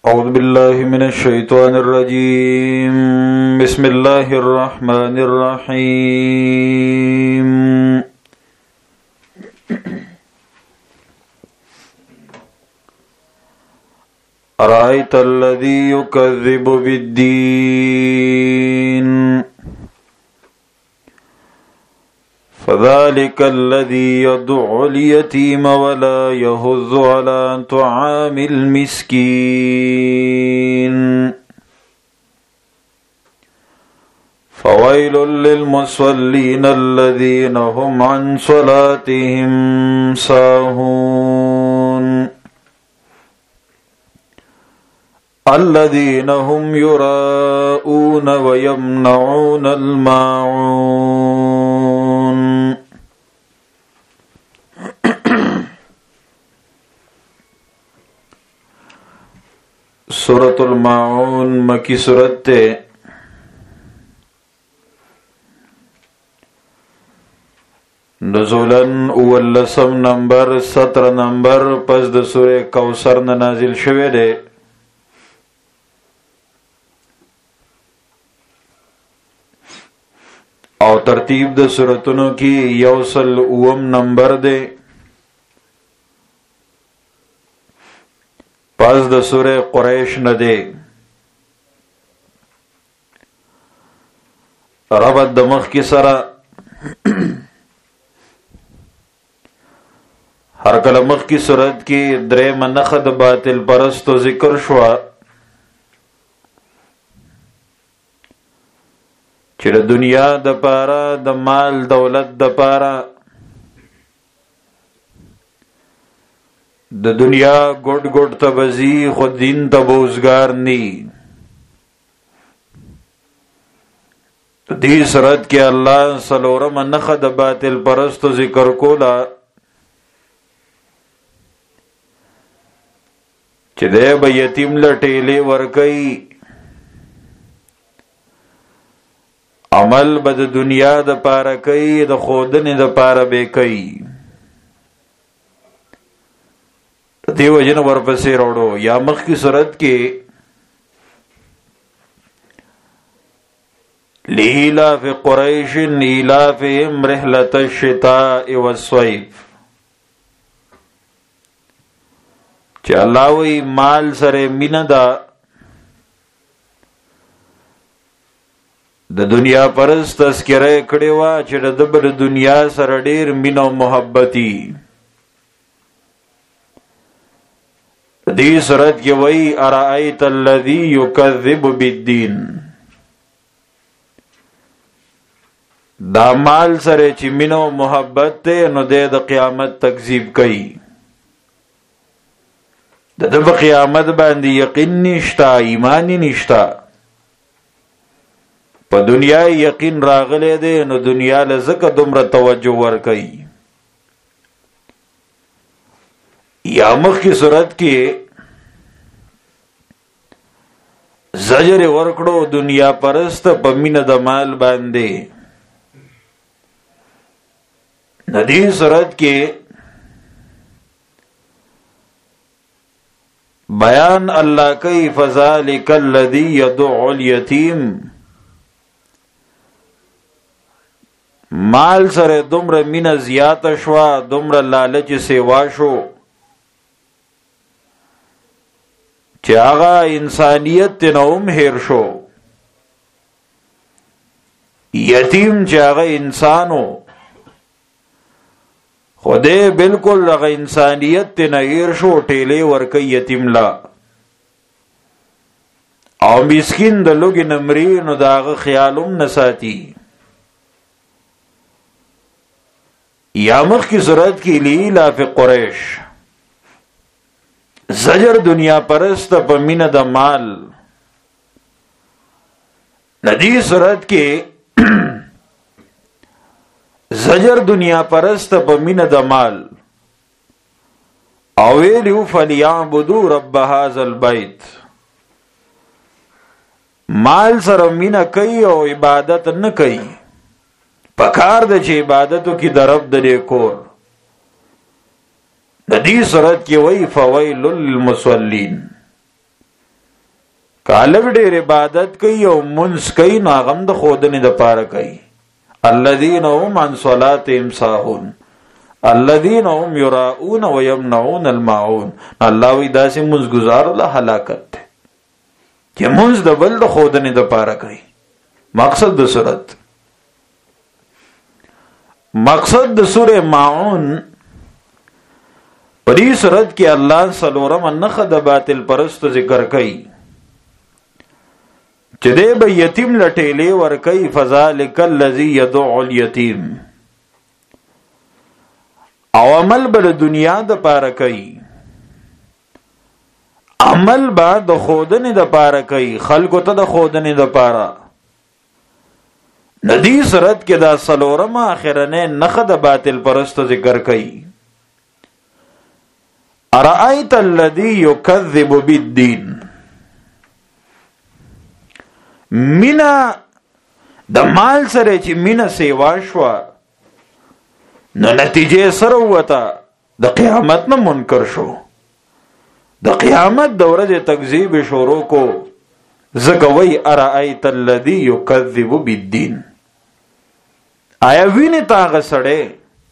أعوذ بالله من الشيطان الرجيم. بسم الله الرحمن الرحيم. أرأيت الذي يكذب بالدين فذلك الذي يدع اليتيم ولا يحض على طعام المسكين فويل للمصلين الذين هم عن صلاتهم ساهون الذين هم يراءون ويمنعون الماعون. سورة الماعون مکی سورت تے نزولن اولسم نمبر 17 نمبر پس د سورہ کوثر نه نازل شوه دے. او ترتیب د سورتونو کی یوصل اوم نمبر دے. پس د سورہ قریش نه دے. ربط د مخ کی سره هر کله مخ کی صورت کی درې منخ د باطل پرستو ذکر شوا چې د دنیا د پاره د مال دولت د پاره د دنیا ګډ ګډ تبزی خود دین تبوزگار نی. دی صورت کې الله سلورم نخ د باطل پرستو ذکر کولا چې دی به یتیم لټېلې ورکي، عمل به د دنیا د پاره کوي، د خودنې د پاره به کوي. دیو جن ورپسې وروړو یا مخ کی صورت کې لإیلاف قریش ایلافهم رحلة الشتاء والصیف چې الله وی مال سره مینه ده د دنیا پرست تذکره کړي وا چې د بل دنیا سره ډیر مینه او محبتي. دې صورت کې وی ارایت الذی یکذب بالدین، دا مال سره چې مینه او محبت ته نو د قیامت تکذیب کوي. د قیامت باندې یقین نشتا، ایمان نشتا. په دنیا یقین راغلی دی نو دنیا له زکه دومره توجه ورکوي. یا مخ کی صورت کې زجر ورکړو دنیا پرست په مینه د مال باندې. ندی صورت کې بیان الله کوي فذلک الذی یدع الیتیم، مال سره دومره مینه زیات شوا، دومره لالچ سیوا شو چې هغه انسانیت ته نوم هیر شو. یتیم چې هغه انسانو خوده بالکل هغه انسانیت ته نه هیر شو، ټیلې ورکي یتیم لا. او مسکین د لوګي نمرې نو داغه خیالوم نساتی. یا مخ کی صورت کی لإیلاف قریش زجر دنیا پرست په مینه د مال. ندی صورت کې زجر دنیا پرست په مینه د مال. او ویلو فلیعبدوا رب هذا البیت، مال سره مینه کوي او عبادت نه کوي. پکار د چې عبادتو کی درب د کور. د دې صورت کې وای فویل للمصلین، کالب ډېر عبادت کوي او منځ کوي نو هغه هم د ښودنې دپاره کوي. الذین هم عن صلاتهم ساهون الذین هم یراؤون ویمنعون الماعون. الله وی داسې منځګزارو له هلاکت دی چې منځ د بل د ښودنې دپاره کوي. مقصد د صورت مقصد د سوره ماعون په دې صورت کې الله څلورمه نښه د باطل پرستو ذکر کوي چې دی به یتیم لټېلې ورکوي. فذلک الذی یدع الیتیم. او عمل به د دنیا دپاره کوي، عمل به د ښودنې دپاره کوي، خلکو ته د ښودنې دپاره. ندی صورت کې دا څلورمه اخرنۍ نښه د باطل پرستو ذکر کوي. ارأیت الذی یکذب بالدین. مینا د مال سره چې مینا سیوا شوه نو نتیجه سره وته د قیامت نه منکر شو. د قیامت د ورځې تکذیب شروع کو. ځکه وی ارأیت الذی یکذب بالدین. آیا وینې تا هغه سړی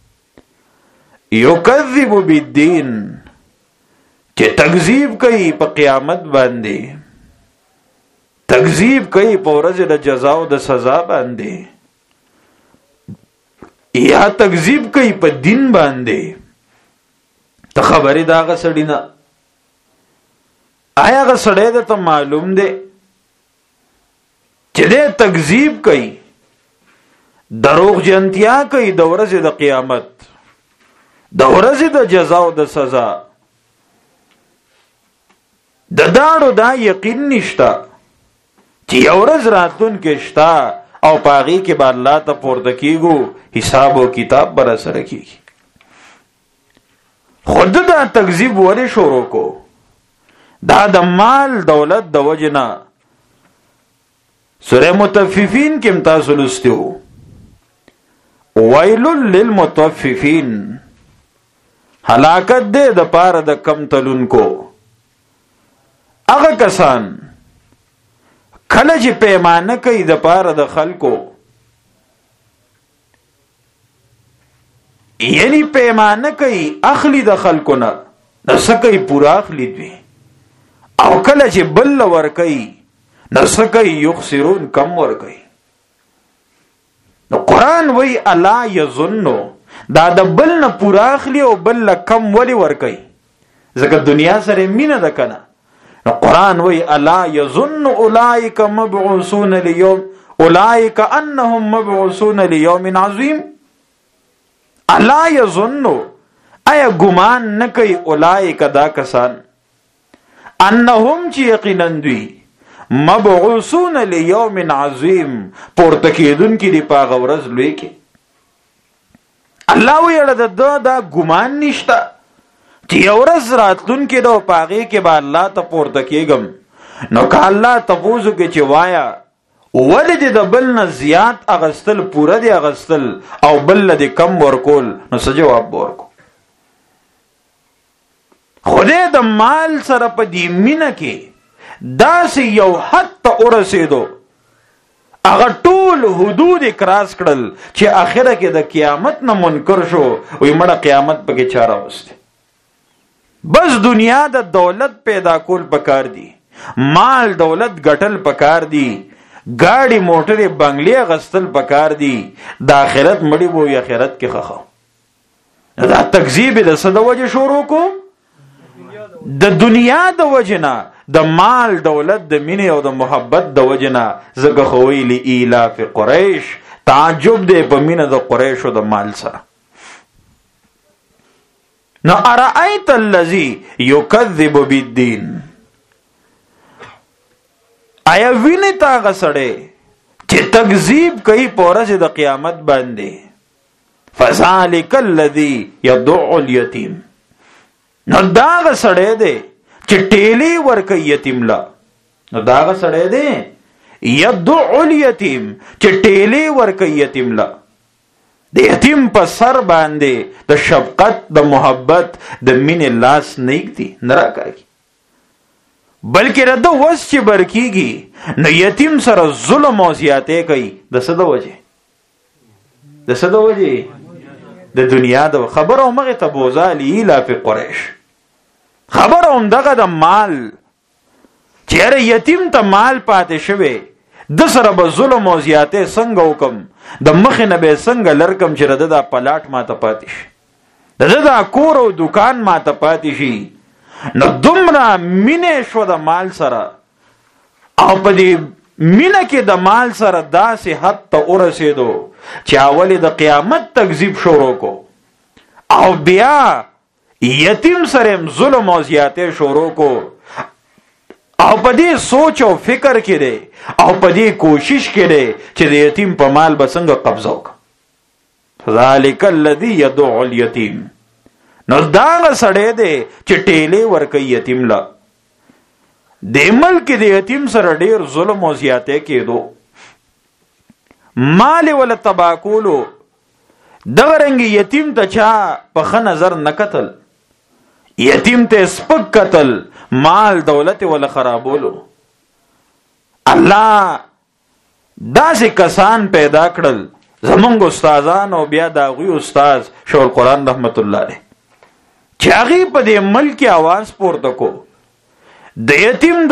یکذب بالدین چې تکذیب کوي په قیامت باندې، تکذیب کوي په ورځ د جزا او د سزا باندې، یا تکذیب کوي په دین باندې؟ ته خبرې د هغه سړي نه. آیا هغه سړی درته معلوم دی چې دی تکذیب کوي، دروغ جنتیا کوي د ورځې د قیامت، د ورځې د جزا او د سزا؟ د داړو دا یقین نشته چې یو ورځ راتلونکې شته او په هغې کې به الله ته پورته کېږو، حساب او کتاب به راسره کېږي. خو ده دا تکذیب ولې شروع کو؟ دا د مال دولت د وجې نه. سوره مطففین کې هم تاسو لوستی وو، ویل للمطففین، هلاکت دی د پاره د کم تلونکو. هغه کسان کله چې پیمانه کوي د پاره د خلکو، یعنی پیمانه کوي اخلی د خلکو نه، نو څه کوي پورا اخلی دوی. او کله چې بل ورکوي نو څه کوي یخسرون، کم ورکوي. نو قرآن وی الا یظنو، دا د بل نه پورا اخلی او بل نه کم ولی ورکوي، ځکه دنیا سره مینه ده کنه. نو قرآن وی الا یظن اولئک مبعوثون لیوم، اولئک انهم مبعوثون لیوم عظیم. الا یظن، ایا ګمان نه کوي اولئک دا کسان، انهم چې یقینا دوی، مبعوثون لیوم عظیم، پورته کېدونکي دي په هغه ورځ لوی کې. الله ویل د دا ګمان نشته چې یو ورځ راتلونکې ده او په هغې کې به الله ته پورته کېږم. نو که الله تپوس وکړي چې وایا ولې دې د بل نه زیات اغستل، پوره دې اغستل او بل له دې کم ورکول، نو څه جواب به ورکو؟ خدای د مال سره په دې مینه کې داسې یو حد ته ورسېدو، هغه ټول حدود کراس کړل چې آخره کې د قیامت نه منکر شو. وی مړه قیامت پکې چا راوستی؟ بس دنیا د دولت پیدا کول پکار دی، مال دولت ګټل پکار دی، گاڑی موټر بنگلې غستل پکار دی. د آخرت مړی وو آخرت کې خخه. دا تکذیب د څه د وجې شروع کو؟ د دنیا د وجې نه، د مال دولت د مینې او د محبت د وجې نه. ځکه خو ویلي ایلاف قریش، تعجب دی په مینه د قریشو د مال سره. نو ارأیت الذی یکذب بالدین، آیا وینې تا هغه سړی چې تکذیب کوي په ورځ د قیامت باندې؟ فذلک الذی یدع الیتیم، نو دا هغه سړی دی چې ټیلی ورکوي یتیم له. نو دا هغه سړی دی یدع الیتیم چې ټیلی ورکوي یتیم له. د یتیم په سر باندې د شفقت، د محبت، د مینې لاس نه ایږدي، نه راکاږي. بلکې رده وس چې برکیږي نو یتیم سره ظلم او زیاتې کوي. د څه د وجې د دنیا د خبره مغه ته بوزالي لا په قریش خبره هم دغه د مال چیرې یتیم ته مال پاتې شوی د سره به ظلم او زیاتې څنګه وکم د مخ نه به څنګه لرکم چې رده د پلاټ ما ته پاتې شي دغه د کور او دکان ما ته پاتې شي. نو دومره مینه شو د مال سره او په دې مینه کې د مال سره داسې حد ته ورسېدو چې اول د قیامت تکذیب شروع کو او بیا یتیم سره ظلم او زیاتې شروع کو او په دې سوچ او فکر کې دی او په دې کوشش کې دی چې د یتیم په مال به څنګه قبضه وکړي. ذالک الذی یدعو الیتیم. نو دا سړی دی چې ټیلې ورکوي یتیم لا. د ملک د یتیم سره ډیر ظلم او زیاتې کېدو مال ول تباکولو دغه رنګ یتیم ته چا په ښه نظر نه کتل یتیم ته سپک کتل مال دولت ول خرابولو. الله داسې کسان پیدا کړل زمونږ استادان او بیا داغوی استاد شیخ القرآن رحمت الله علیه چې هغه په دې ملک आवाज پورته کو د یتیم د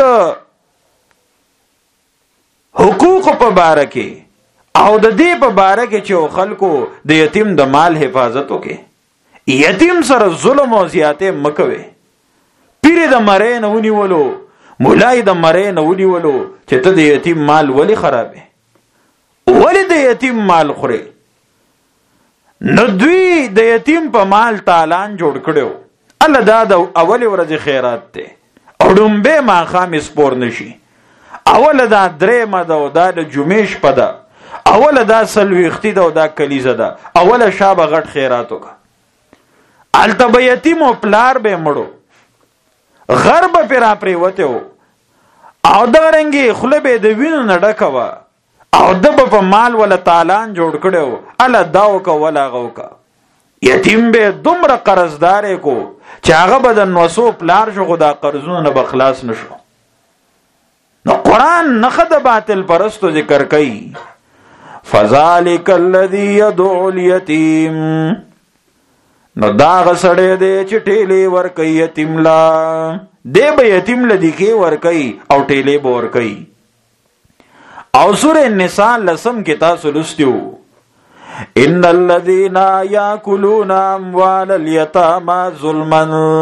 حقوق په باره کې او د دې په باره کې چې خلکو د یتیم د مال حفاظت وکړي یتیم سره ظلم او زیاتې مکوي. پیر د مړې نه ونیولو مولای د مړې نه ونیولو چې ته د یتیم مال ولی خرابې ولی د یتیم مال خوري. نو دوی د یتیم په مال تالان جوړ کړو. الله دا د اول ورځې خیرات ته او ډومبه ما خامس پور نشي اول دا درې مده او دا د جمعې شپه ده اول دا سلويختی ده او دا کلیزه ده اول شابه غټ خیرات وکړه. الته به یتیم او پلار به مړو غرب پیرا پریوته او دا رنګي خله به د وینو نډکوا او دب په مال ولا تالان جوړ کړو الله داو کا ولا غو کا. یتیم به دومره قرضدار کو چې هغه بدن وسو پلار شو خدا قرضونه نه بخلاص نشو. نو قران نخد باطل پرستو ذکر کوي فذالک الذی یدعو الیتیم. نو دا غسړې دې چې ټېلې ور کوي یتیم لا دې به یتیم لدی کې ور کوي او ټېلې به ور کوي. او سورہ النساء لسم کې تاسو لستیو ان الذين ياكلون اموال اليتامى ظلما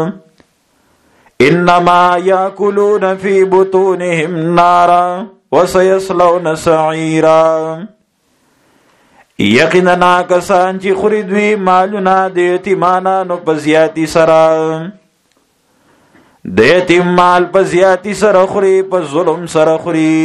انما ياكلون في بطونهم نارا وسيصلون سعيرا. یقینا کسان چې خوري دوی مالونه د یتیمانو په زیاتی سره د یتیم مال په زیاتی سره خوري په ظلم سره خوري.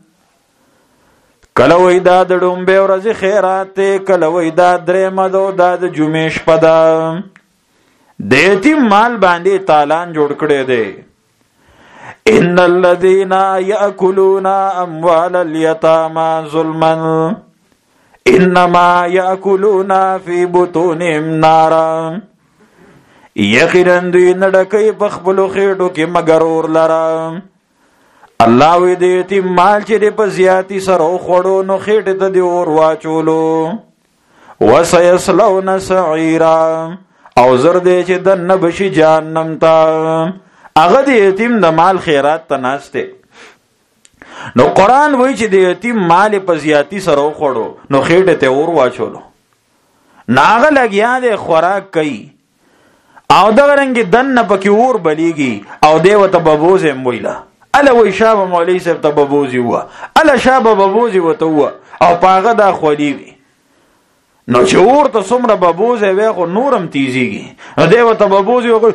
کله وای دا د ډومبه ورځې خیرات کله وای دا درې مدو دا د جمعې شپه ده د یتیم مال باندې تالان جوړ کړي دي. ان الذين ياكلون اموال اليتامى ظلما انما ياكلون في بطونهم نارا. یقینا دوی نډکې په خپل خېټو کې مگر اور لرا. الله وی دې یتیم مال چې په زیاتی سره خوړو نو خېټه ته دی اور واچولو وسيصلون سعيرا او زر دې چې د نبشي جهنم ته. هغه د یتیم د مال خیرات ته ناشته. نو قران وی چې د یتیم مال په زیاتی سره خوړو نو خېټه ته اور واچولو ناغه لګیا دې خوراک کوي او دا رنګ دن پکې اور بلیږي او دیوته ببوزه مویلا الا وی شابه مولوی صاحب ته ببوزي هوا الا شابه ببوزي وته هوا او پاغه دا خولي وي نو چې اور ته څومره ببوزه وي خو نورم تیزيږي نو دیوته ببوزي وګ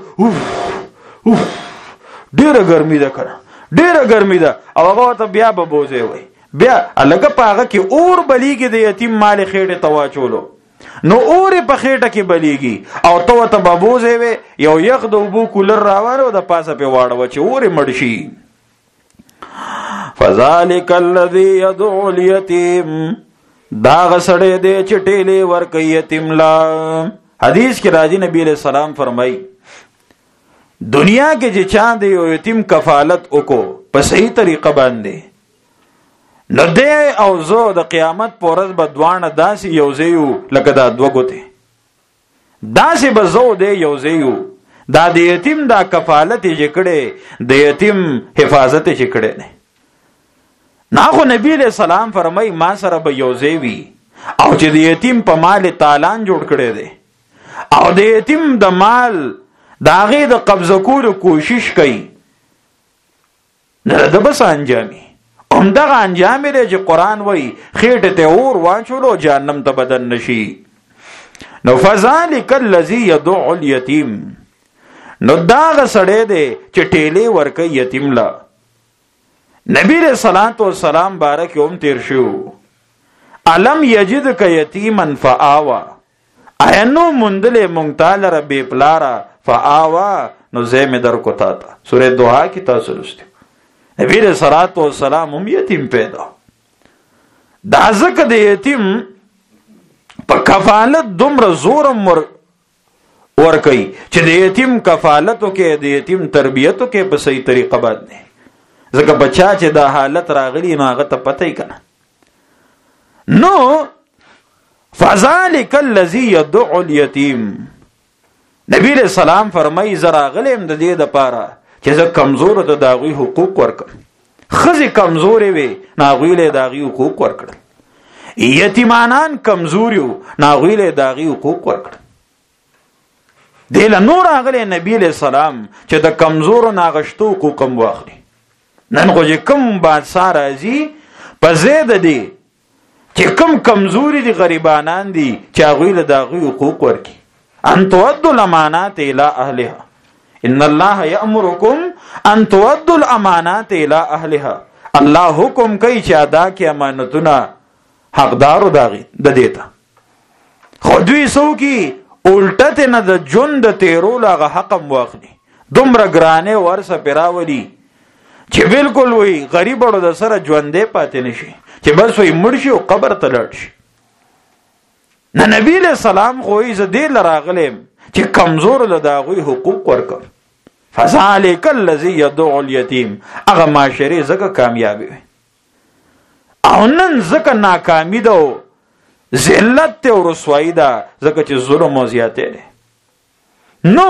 ډیره ګرمي ده کړه ډیره ګرمي ده او هغه ته بیا ببوزه وي بیا الګه پاغه کې اور بلیږي د یتیم مال خېټه تواچولو نو اور په خېټه کې بلیږي او ته ببوزه وي یو یخ د وبو کولر راوړو د پاسه په واړو چې اور مړشي. فذلک الذی یدعو الیتیم. دا غسړې دې چې ټېلې ور کوي یتیم لا. حدیث کې راځي نبی علیہ السلام فرمایي دنیا کې چې چا دی یو یتیم کفالت وکړو په صحیح طریقه باندې، نو دی او زه د قیامت په ورځ به دواړه داسې یو ځای یو لکه دا دوه ګوتې، داسې به زه دی یو ځای یو. دا د یتیم دا کفالت چې کړی، د یتیم حفاظت چې کړی دی. ناخو نبی علیہ السلام فرمای ما سره به یو ځای وي، او چې د یتیم په مال تالان جوړ کړی دی او د یتیم د مال د هغې د قبضه کولو کوشش کوي، نه د بس انجامي همدغه انجام دی چې قرآن وایي خېټې ته اور واچولو جهنم ته بدن نشي. نو فذلک الذی یدع الیتیم، نو داغه سړی دی چې ټیلې ورکوي یتیم له. نبی علیہ الصلوۃ والسلام بارک هم تیر شو، علم یجدک یتیما فآوا، اینو مندل مونږ لره بې پلاره فآوا، نو ځای مې درکو تا ته. سورې دوحا کې تاسو لوستي. نبی علیہ الصلوۃ والسلام هم یتیم پیدا. دا ځکه د یتیم په کفالت دومره زورم ورکوي چې د یتیم کفالتو کې، د یتیم تربیتو کې په صحیح طریقه باندې. ځکه بچا چې دا حالت راغلی نو هغه ته پته یې کنه. نو فذلک الذی یدع الیتیم، نبی علیہ السلام فرمای زرا غلیم د دې د پاره چې زه کمزور ته داغوی حقوق ورکړم. خزي کمزورې وي ناغوی له داغي حقوق ورکړل، یتیمانان کمزوریو ناغوی له داغي حقوق ورکړل. دل نور غلې نبی علیہ السلام چې د کمزور ناغشتو حقوق هم واخلي. نن خو چې کوم بادشاہ راځي په زید دی چې کوم کمزوري دي غریبانان دي چې هغوی له داغوی حقوق ورکړي. ان تؤدوا الامانات الى اهلها، ان الله یامرکم ان تؤدوا الامانات الى اهلها. الله حکم کوي چې ادا کې امانتونه حقدارو داغي د دیتا. خو دوی سو کې الټه نه د جون د تیرول هغه حقم واخلي، دومره ګرانه ورسه پیراولي چې بالکل وي غریب اړو د سره ژوندې پاتې نشي، چې بس وي مړ شي او قبر ته لاړ شي. نه نبی علیہ السلام خو یې زدې لراغلم چې کمزور له داغوی حقوق ورکړ. فذلک الذی یدع الیتیم، هغه معاشرې زکه کامیابی وي او نن زکه ناکامی ده، ذلت ته او رسوایی ده، زکه چې ظلم او زیاته ده. نو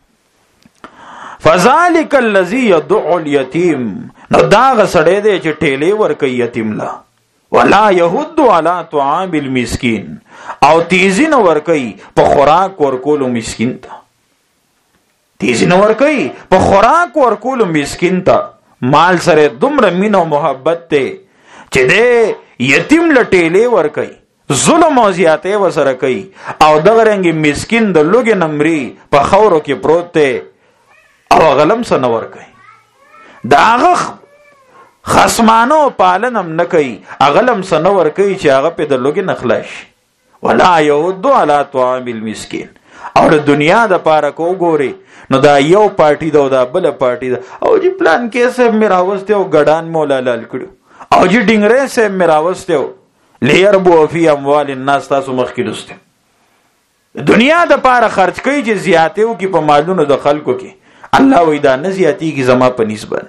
فذلک الذی یدع الیتیم، نو داغه سړی دی چې ټیلې ورکوي یتیم له. ولا یحض علی طعام المسکین، او تیزی نه ورکوي په خوراک ورکولو مسکین ته. تیزی نه ورکوي په خوراک ورکولو مسکین ته. مال سره دومره مینه او محبت ته چې دی یتیم له ټیلې ورکوي، ظلم او زیاته ورسره کوي، او دغه رنګ مسکین د لوګې نمرې په خاورو کې پروت دی او غلم سره نه ورکوي. دا هغه خصمانو پالنم نه کوي، غلم سره نه ورکوي چې هغه په د لوګې نه خلاص. ولا یحض علی طعام المسکین، او د دنیا د پاره کو ګوري نو دا یو پارټي دا او دا بل پارټي دا، او جی پلان کې سه میرا واستو غډان مولا لال کړو، او جی ډینګره سه میرا واستو لیربو فی اموال الناس. تاسو مخکې لسته دنیا د پاره خرج کوي چې زیاتیو کې په مالونو د خلکو کې، الله وې دا نه زیاتی کی زما په نسبت.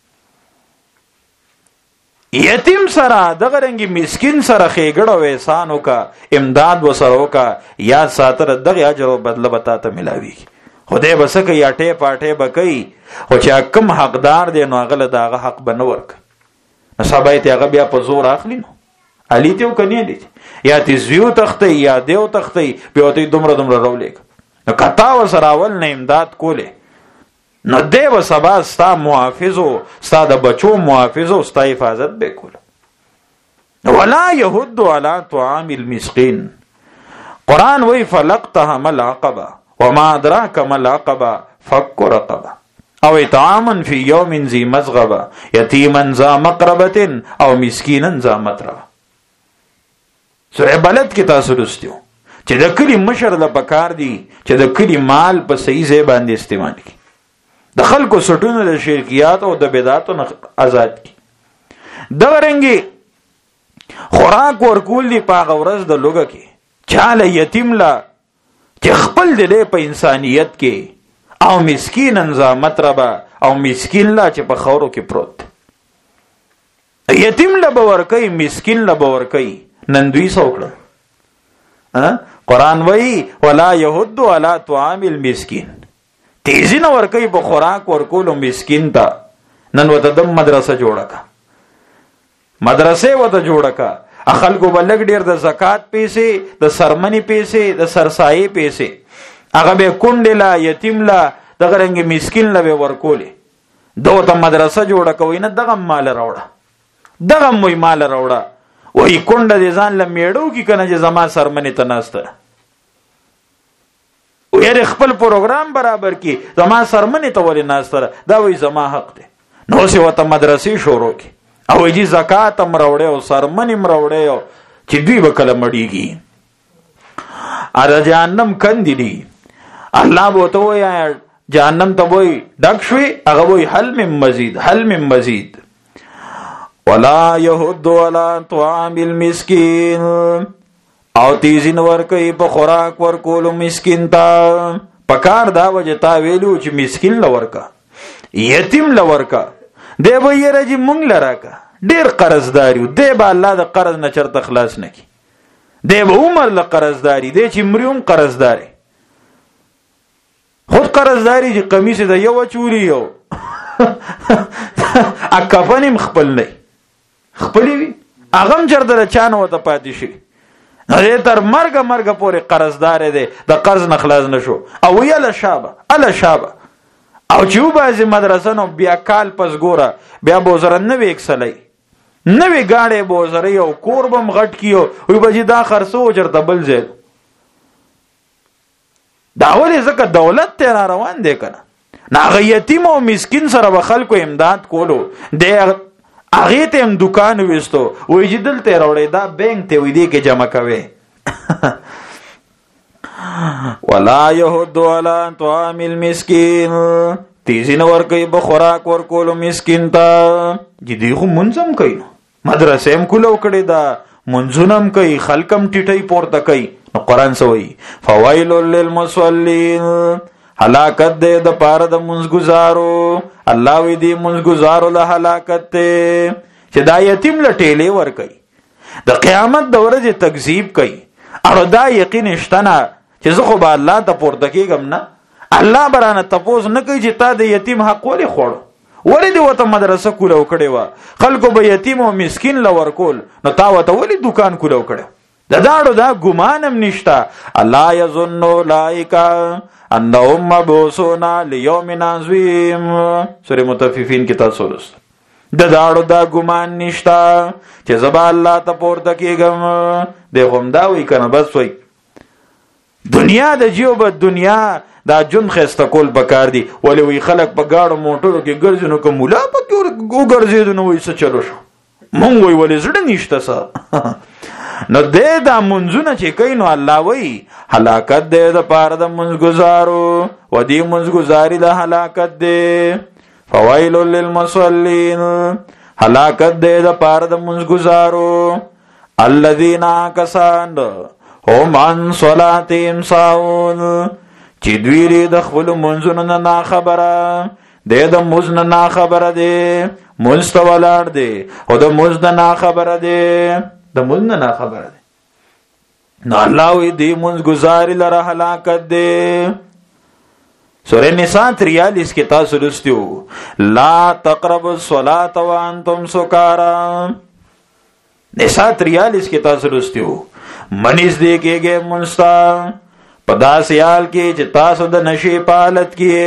یتیم سره دغه رنګي مسکین سره خېګړه و احسان وکا، امداد وسره وکا، یا ساتره دغه اجر او بدله بتا ته ملاوي. خدای بسکه یا ټې پاټې بکې، خو چې کم حقدار دی نو هغه دغه حق بنورک. صحابه ته هغه بیا په زور اخلي نو علی ته کني دي یا تزویو تختې یا دیو تختې په ته دومره رولېک. نو کتا وسره اول نه امداد کوله، نو دیو سبا ستا محافظو، ستا د بچو محافظو، ستا حفاظت به کول. ولا یحض علی طعام المسکین، قرآن وی فلقتهم العقبه وما ادراک ما العقبه فك رقبه او اطعاما فی یوم ذی مسغبه یتیما ذا مقربه او مسکینا ذا متربه. سورہ بلد کې تاسو لوستیو چې د کلی مشر له پکار دی چې د کلی مال په صحیح ځای باندې استعمال کړي، د خلکو سټونو د شرکیات او د بدعاتو نه آزاد کی. دغه رنګي خوراک ورکول دی په غورز د لوګه کې چاله یتیم لا چې خپل دې په انسانیت کې او مسکینن ذا متربه او مسکین لا چې په خورو کې پروت یتیم له باور کوي مسکین له باور کوي نن دوی سوکړه قرآن وی ولا یحض علی طعام المسکین تیزی نه ور کوي په خوراک ورکولو مسکین ته نن وته د مدرسه جوړه کا مدرسې وته جوړه کا خلکو بلګ ډیر د زکات پیسې د سرمنی پیسې د سرسایې پیسې هغه به کونډلا یتیم لا دغه رنګ مسکین لا به ورکولې دوته مدرسه جوړه کوي نه دغه مال راوړه دغه موي مال راوړه وای کونډه دې ځان له میړو کې کنه چې زما سرمنی ته ناشته وير خپل پروګرام برابر کی زما سرمنی ته ولې ناشته دا وای زما حق دی نو سی وته مدرسې شروع کی او یې زکات هم راوړې او سرمنی هم راوړې چې دوی وکړه مړیږي اره جهنم کندې دي الله بو ته وای جهنم ته وای ډک شوي هغه وای حل من مزید ولا يحض على طعام المسكين او تیزین ورکی په خوراک ورکولو مسکین تا پکار دا وجه تا ویلو چې مسکین لورکا یتیم لورکا دی به یې رجی مونږ لراکا ډیر قرضداریو دی به الله د قرض نه چرته خلاص نکي دی به عمر له قرضداري دی چې مریوم قرضداري خود قرضداري چې قمیص د یو چوری یو اکفنیم خپل نه خپلې وي اغم چرته چانه وته پاتې شي نه تر مرګ پورې قرضدار دی د قرض نه خلاص نشو او یله شابه او چې وبازي مدرسه نو بیا کال پس ګوره بیا بوزره نه وکسلای نوې گاڑی بوزره یو کور بم غټ کیو وی بجی دا خرڅو چرته بل ځای دا ولې ځکه دولت ته را روان دی کنه ناغه یتیم او مسکین سره به خلکو امداد کولو د هغه ته هم دکان وستو وای چې دلته راوړې دا بانک ته وې دی کې جمع کوي ولا يحض على طعام المسكين تیزین ورکی به خوراک ورکولو مسکین ته جدي خو منظم کوي مدرسې هم کولو کړي دا منځونم کوي خلکم ټټي پورته کوي نو قران سوئی فوائل للمصلين هلاکت دې د پاره د منځګزارو الله وی دې منځګزارو له هلاکت ته چې دا یتیم لټېلې ور کوي د قیامت د ورځې تکذیب کوي او دا یقین شتنه چې زه خو به الله ته پورته کېږم نه الله برانه تپوس نه کوي چې تا د یتیم حق ولې خوړو ولې دې وته مدرسه کولو کړې و خلکو به یتیم او مسکین لور کول نو تا وته ولې دکان کولو کړو دا ګمانم نشتا الله یظن اولئک انهم مبعوثون لیوم عظیم سورہ مطففین کې تاسو ولست دا ګمان نشتا چې زبا الله ته پورته کېږم د هم دا وی کنه بس وای دنیا د جیوب دنیا دا جون خسته کول پکار دی ولې وی خلک په گاړو موټرو کې ګرځنو کوم مولا په ګرځیدو نو وای څه چلو شو مونږ وی ولې زړه نشته سا نو دې دا منځونه چې کین نو الله وی هلاکت دې د پاره د منځګزارو و دې منځګزاري د هلاکت دې فوائل للمصلين هلاکت دې د پاره د منځګزارو الذين كسان هم عن صلاتهم ساهون چې دوی د خپل منځونو نه خبره دې د مزن نه خبره دې مستولار دې او د مزن نه خبره دې د مزن نه خبره دې نو الله دې منځ گزاري لره هلاکت دې سورہ نساء 43 کې تاسو لستیو لا تقربوا الصلاة وانتم سکارا نساء 43 کې تاسو لستیو منیز دې کېږي منستا پدا سیال کې چې تاسو د نشي پالت کې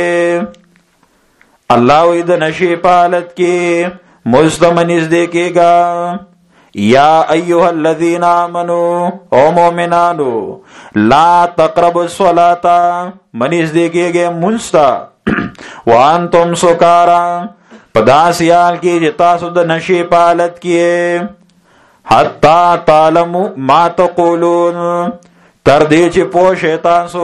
الله وی د نشي پالت کې مستمنیز دې کېږي یا ایها الذین آمنوا او مومنانو لا تقربوا الصلاة منیز دې کېږي منستا وانتم سکارا پدا سیال کې چې تاسو د نشي پالت کې حتا تعلموا ما تقولون تر دې چې پوه تاسو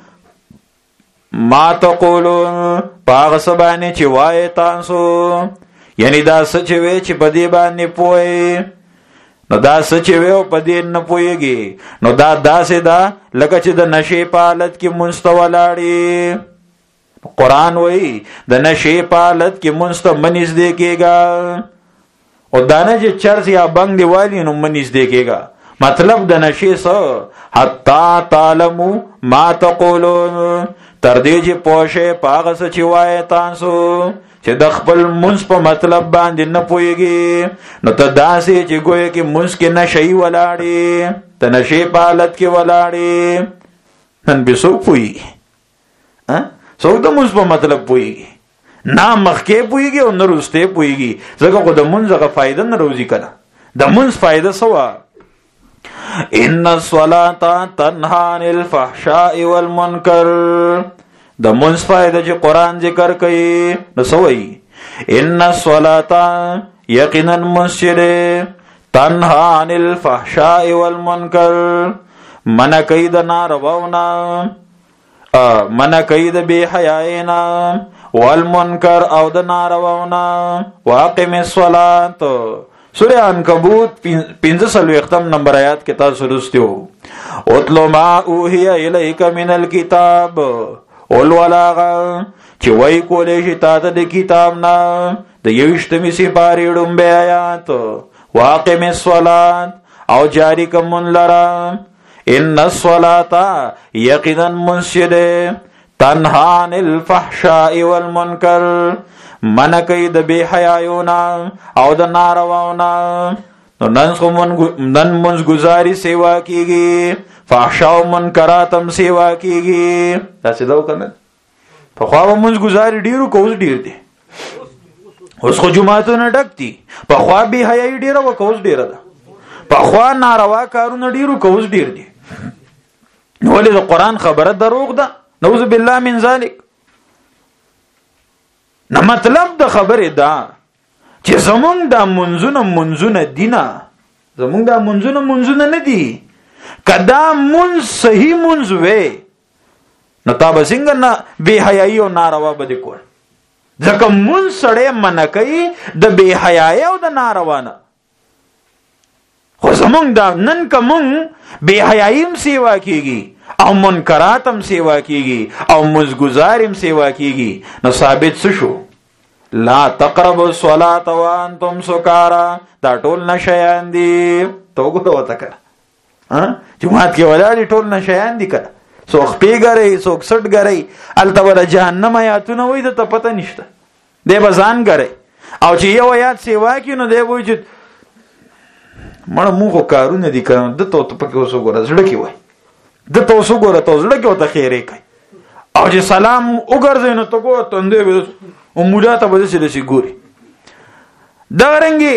ما تقولون پاغ سبانه چې وای تاسو یعنی دا سچ وی چې په دې باندې پوي نو دا سچ وی او په دې نه پويږي نو دا داسې دا لکه چې د نشي په حالت کې مستولاړي قرآن وایي د نشې په حالت کې مونږ ته مه نږدې کېږه، او دا نه چې چرس یا بنګ دی والي نو مه نږدې کېږه. مطلب د نشې څه؟ حتی تعلمو ما تقولون، تر دې چې پوه شئ په هغه څه چې وایې تاسو چې د خپل مونځ په مطلب باندې نه پوهېږي، نو ته داسې چې ګویا کې مونځ کې نشې ولاړې، د نشې په حالت کې ولاړې. نن به څوک پوهېږي؟ څوک د مونځ په مطلب پوهېږي؟ نه مخکې پوهېږي او نه وروستی پوهېږي، ځکه خو د مونځ هغه فایده نه روزي که نه. د مونځ فایده څه وه؟ ان الصلاة تنهى عن الفحشاء والمنکر. د مونځ فایده چې قرآن ذکر کوي نو څه وایي؟ ان الصلاة یقینا مونځ چې دی تنهى عن الفحشاء والمنکر، منع کوي د نارواونه، منع کوي د بې حیایینا، والمنکر او د نارواونه. واقم الصلاة سورہ عنکبوت 45 نمبر آیات کې تاسو لوستي وو. اتلو ما اوحی الیک من الکتاب، اولولاغه چې وای کولې شي تا ته د کتاب نه د 21 سپارې ډومبه آیات. واقم الصلاة او جاری کمون لرا. ان الصلاة یقینا منشد تنهى عن الفحشاء والمنکر، منع کوي د بے حیایونا او د نارواونا. نن منځ گزاري سیوا کیږي، فحشا او منکرات هم سیوا کیږي. تاسو دا وکړه په خوا منځ گزاري ډیرو کوز ډیر دي، اوس خو جمعهتونه ډک دي. په خوا بے حیاي ډیره او کوز ډیره ده، په خوا ناروا کارونه ډیرو کوز ډیر دي. ولې د قرآن خبره دروغ ده؟ نعوذ بالله من ذلک. نه مطلب د خبره دا چې زمونږ د منځونه دینا، زمونږ د منځونه نه دي. کدا منځ صحیح منځ وې نو تا به څنګه نه بے حیايي او ناروا به کول؟ ځکه منځ سړی منع کوي د بے حیايي او د ناروا نه. خو زمونږ دا نن که مونږ بے حیايي هم سیوا کیږي او منکرات هم سیوا کیږي او مزګزار هم سیوا کیږي، نو ثابت څه شو؟ لا تقربوا الصلاة وانتم سکارا. دا ټول نشیان دي. تو وګوره وته کړه جمعات کې ولاړې ټول نشیان دي کړه. څوک پیګرې څوک سټ ګرې الته ولا جهنم آیاتونه وای ته پته نشته، دی بزان ګرې او چې یو آیات سیوا کی نو دی وای چې مړه مونږ کارونه دي کړه د ته پکې اوسو ګوره زړه کې وای د ته اوسو ګوره ته زړه کې وته خیرې کوي او چې سلام وګرځي نو ته ګوره تندې او مولا ته به څه ګوري. دا رنګي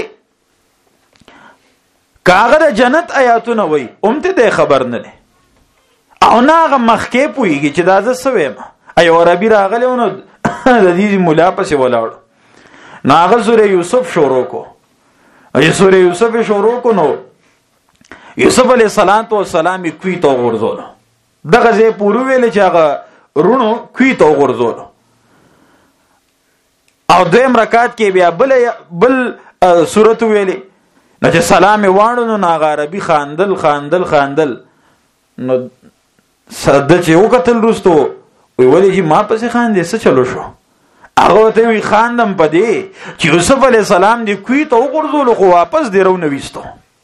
کاغه د جنت آیاتونه وای اومته د خبر نه نه او ناغه مخکې پويږي چې دا څه ویم. ایو عربي راغلهونو د دې مولا پسې ولاړ ناغه سورې یوسف شروع کو. ای سورې یوسف شروع کو نو یوسف علیہ السلام کوي تو ورزول دغه زه پورو ویل چې هغه رونو کوي تو ورزول او دویم رکعت کې بیا بل سورته ویلې نو چې سلام وانه نو هغه عربي خاندل نو صد چې وکتل رستو ویلې چې ما پسې خاندې څه چلو شو؟ هغه ته وی خاندم پدې چې یوسف علی السلام دی کوي ته وګرځول خو واپس دی رو نويستو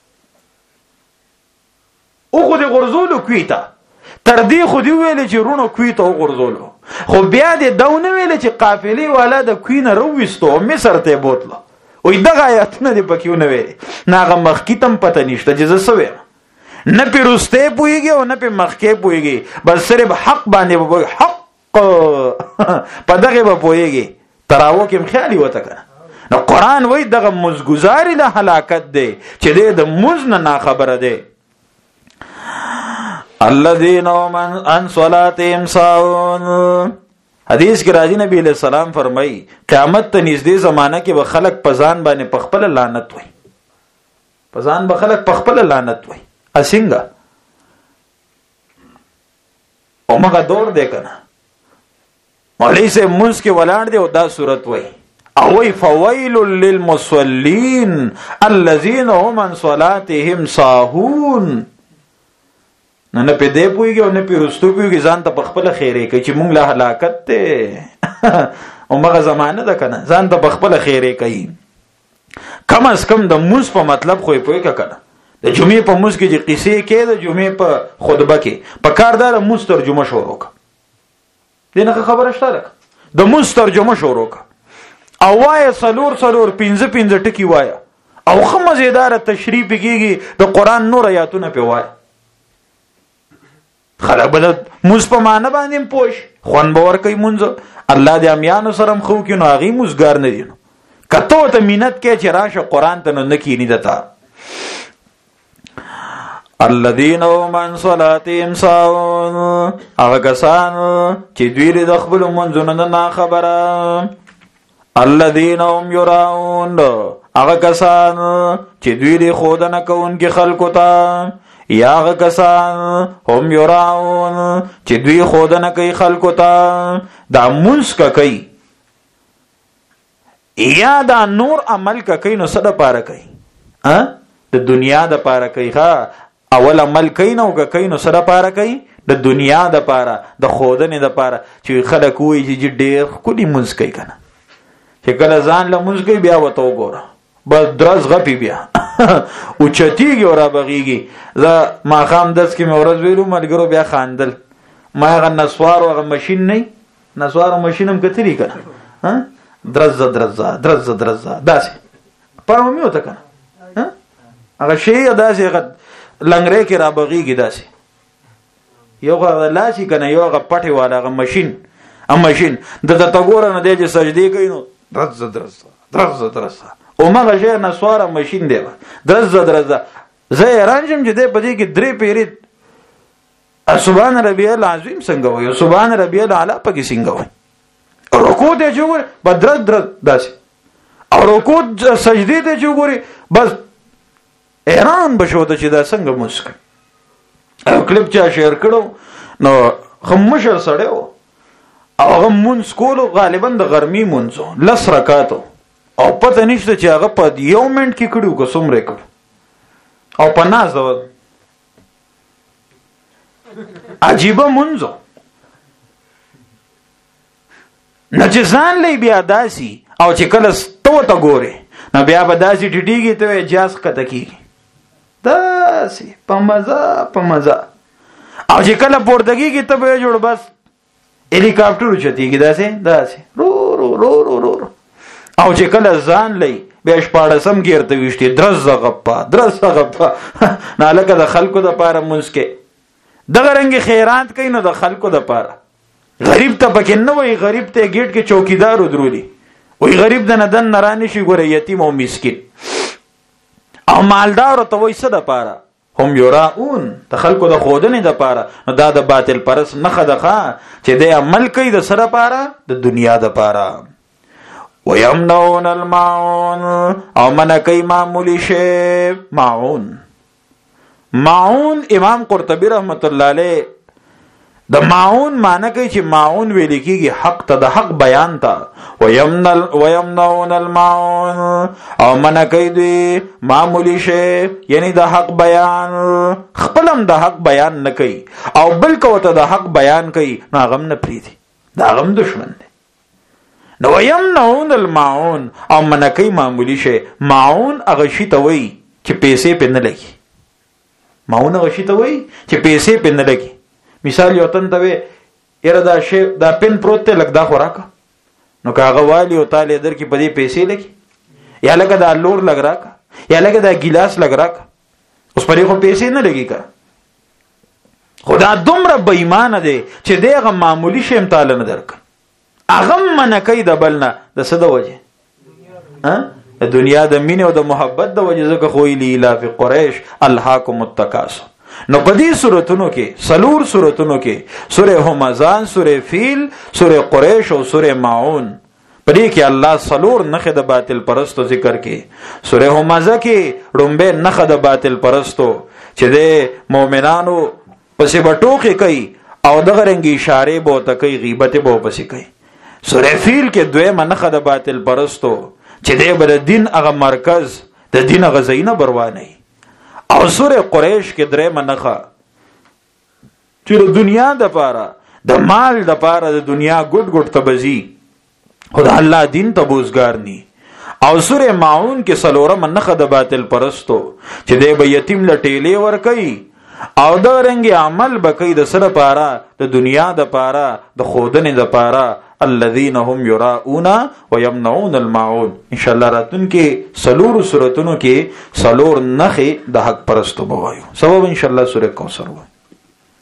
او خو دی غرزول کوي ته تر دې خو دی ویل چې رونو کوي ته وګرځول خو بیا دی داونه ویل چې قافلې والا د کوي نه رويستو مصر ته بوتله وې دغه آیاتونه دی پکې نه ویل ناغه مخکې تم پته نشته چې زه سوې نه پیروسته پويږي او نه په مخکې پويږي بس صرف حق باندې حق په دغه به پويږي تراو کې خیالي وته کنه. نو قران وای دغه مزګزاري د هلاکت دی چې د مزن نه خبره دی. الذين من عن صلاتهم ساهون. حدیث کې راځي نبی علیہ السلام فرمایي قیامت ته نږدې زمانہ کې به خلک پزان باندې پخپل لعنت وای، پزان به خلک پخپل لعنت وای اسنګا او مګه دور دی کنه مولوی سے منس کې ولاړ دی او دا صورت وای او وای فویل للمصلین الذين هم عن صلاتهم ساهون. نه په دې پويږي او نه په رستو پويږي ځان ته خپل خیره کوي چې مونږ له هلاکت ته او مغه زمانه ده کنه ځان ته خپل خیره کوي. کم از کم د موس په مطلب خو پوي کنه د جمعې په موس کې چې قصې کې د جمعې په خطبه کې په کاردار موس ترجمه شروع کا دغه خبره شته د موس ترجمه شروع کا او وای سلور 15 ټکی وای او خمزیدار تشریح کیږي د قران نور آیاتونه په وای خلک به موس په معنا باندې پوښ خوان باور کوي مونږ الله دې امیانو سره خو کې نو هغه موسګار نه دي کته ته مينت کې چې راشه قران ته نه کینی دتا الذين من صلاتهم ساهون هغه کسان چې دوی د خپل منځونو نه خبره الذين هم يراون هغه کسان چې دوی د خودنه کوونکي خلکو ته یا هغه کسان هم يراون چې دوی خودنه کوي خلکو ته دا منسک کوي یا دا نور عمل کوي نو صد پاره کوي د دنیا د پاره کوي ها اول عمل کوي نو کوي نو سره پاره کوي د دنیا د پاره د خودنې د پاره چې خلک وایي چې ډېر کلی منځ کوي کنه چې کله ځان له منځ کوي بیا وته وګوره بس درز غپی بیا او چتیږي او را بغيږي زه ما خام داس کې مې ورځ ویلو ملګرو بیا خاندل ما هغه نسوار او هغه ماشين نه نسوار ماشين هم کتلی کنه درز داسې پاره مې وته کنه هغه شی داسې لنګره کې را بغيږي داسې یو غا لاشي کنه یو غا پټي والا غا ماشين د تګور نه دی چې سجدي کوي نو درز او مغه شی نسواره ماشين دی درز زه رانجم چې دی په دې کې درې پیری سبحان ربي العظیم څنګه وایو سبحان ربي الاعلى پکې څنګه وایي رکوع ته جوړ بدرز داسې او رکوع سجدي ته جوړي بس ایران بشو ته چې دا څنګه مسک او کلیپ چا شیر کړو نو خمشه سړیو او هغه مونږ کولو غالبا د غرمي مونږ لس رکعاتو او پته نشته چې هغه په یو منټ کې کړو که څومره کړو او په ناز دا عجیب مونږ نه چې ځان لې بیا داسي او چې کله ستو ته ګوري نو بیا به داسي ټټیږي ته اجازه کته کیږي داسې په مزه او چې کله پورتګي کې ته به جوړ بس هلیکاپټر چتیږي داسې رو او چې کله ځان لې به شپاړسم ګیرته وشتي درز غپا نه لکه د خلکو د پاره مسکه دغه رنګ خیرات کوي نو د خلکو د پاره غریب ته پکې نه وای غریب ته گیټ کې چوکیدار ودرولي وای غریب د ندن نرانی شي ګوره یتیم او مسکین او مالدار ته وای څه د پاره هم یراون د خلکو د خودنې د پاره نو دا د باطل پرس نه خدخه چې د عمل کوي د سره پاره د دنیا د پاره ويمنعون الماعون او من کوي معمولی شی معون امام قرطبی رحمت الله علیه د معون معنی کوي چې معون ویل کېږي حق ته د حق بیان ته ويمنعون الماعون او من کوي دوی معمولی شی یعنی د حق بیان خپلم د حق بیان نه کوي او بل کوته د حق بیان کوي نو غم نه پریدي دا غم دشمن دی نو ويمنعون الماعون او من کوي معمولی شی معون هغه شی ته وایي چې پیسې په نه لګي معون هغه شی ته وایي چې پیسې په نه لګي مثال یو تن ته وي یره دا شی دا پن پروت ته لګ دا خوراک نو کاغه والی او تعالی در کې په دې پیسې لګي یا لګه دا لور لګ راک یا لګه دا ګلاس لګ راک اوس پرې خو پیسې نه لګي کا خدا دومره بې ایمان دی چې دغه معمولی شی امتحان نه درک اغم من کوي د بلنه د څه د وجه د دنیا د مینې او د محبت د وجه زکه خو الا فی قریش الهاکم التکاثر نو په دې سوراتونو کې سلور سوراتونو کې سوره همزان سوره فیل سوره قریش او سوره ماعون په دې کې الله سلور نخ د باطل پرستو ذکر کې سوره همزه کې رومبه نخ د باطل پرستو چې د مؤمنانو پسې بټوخه کوي او دغه رنګ اشاره بو ته کوي غیبت بو پسې کوي سوره فیل کې دویمه نخ د باطل پرستو چې د بر دین هغه مرکز د دین غزینه بروانه او سوره قریش کې درې منخه چې د دنیا د پاره د مال د پاره د دنیا ګډ ګډ تبزی خدای الله دین ته بوزګار ني. او سوره ماعون کې سلورم نخ د باطل پرستو چې دی به یتیم لټېلې ور کوي او د رنګ عمل بکې د سره پاره د دنیا د پاره د خودنې د پاره الذين هم يراؤون ويمنعون الماعون. ان شاء الله راتون کې سلور سورتونو کې سلور نخ د حق پرستو بوایو. سبب ان شاء الله سوره کوثر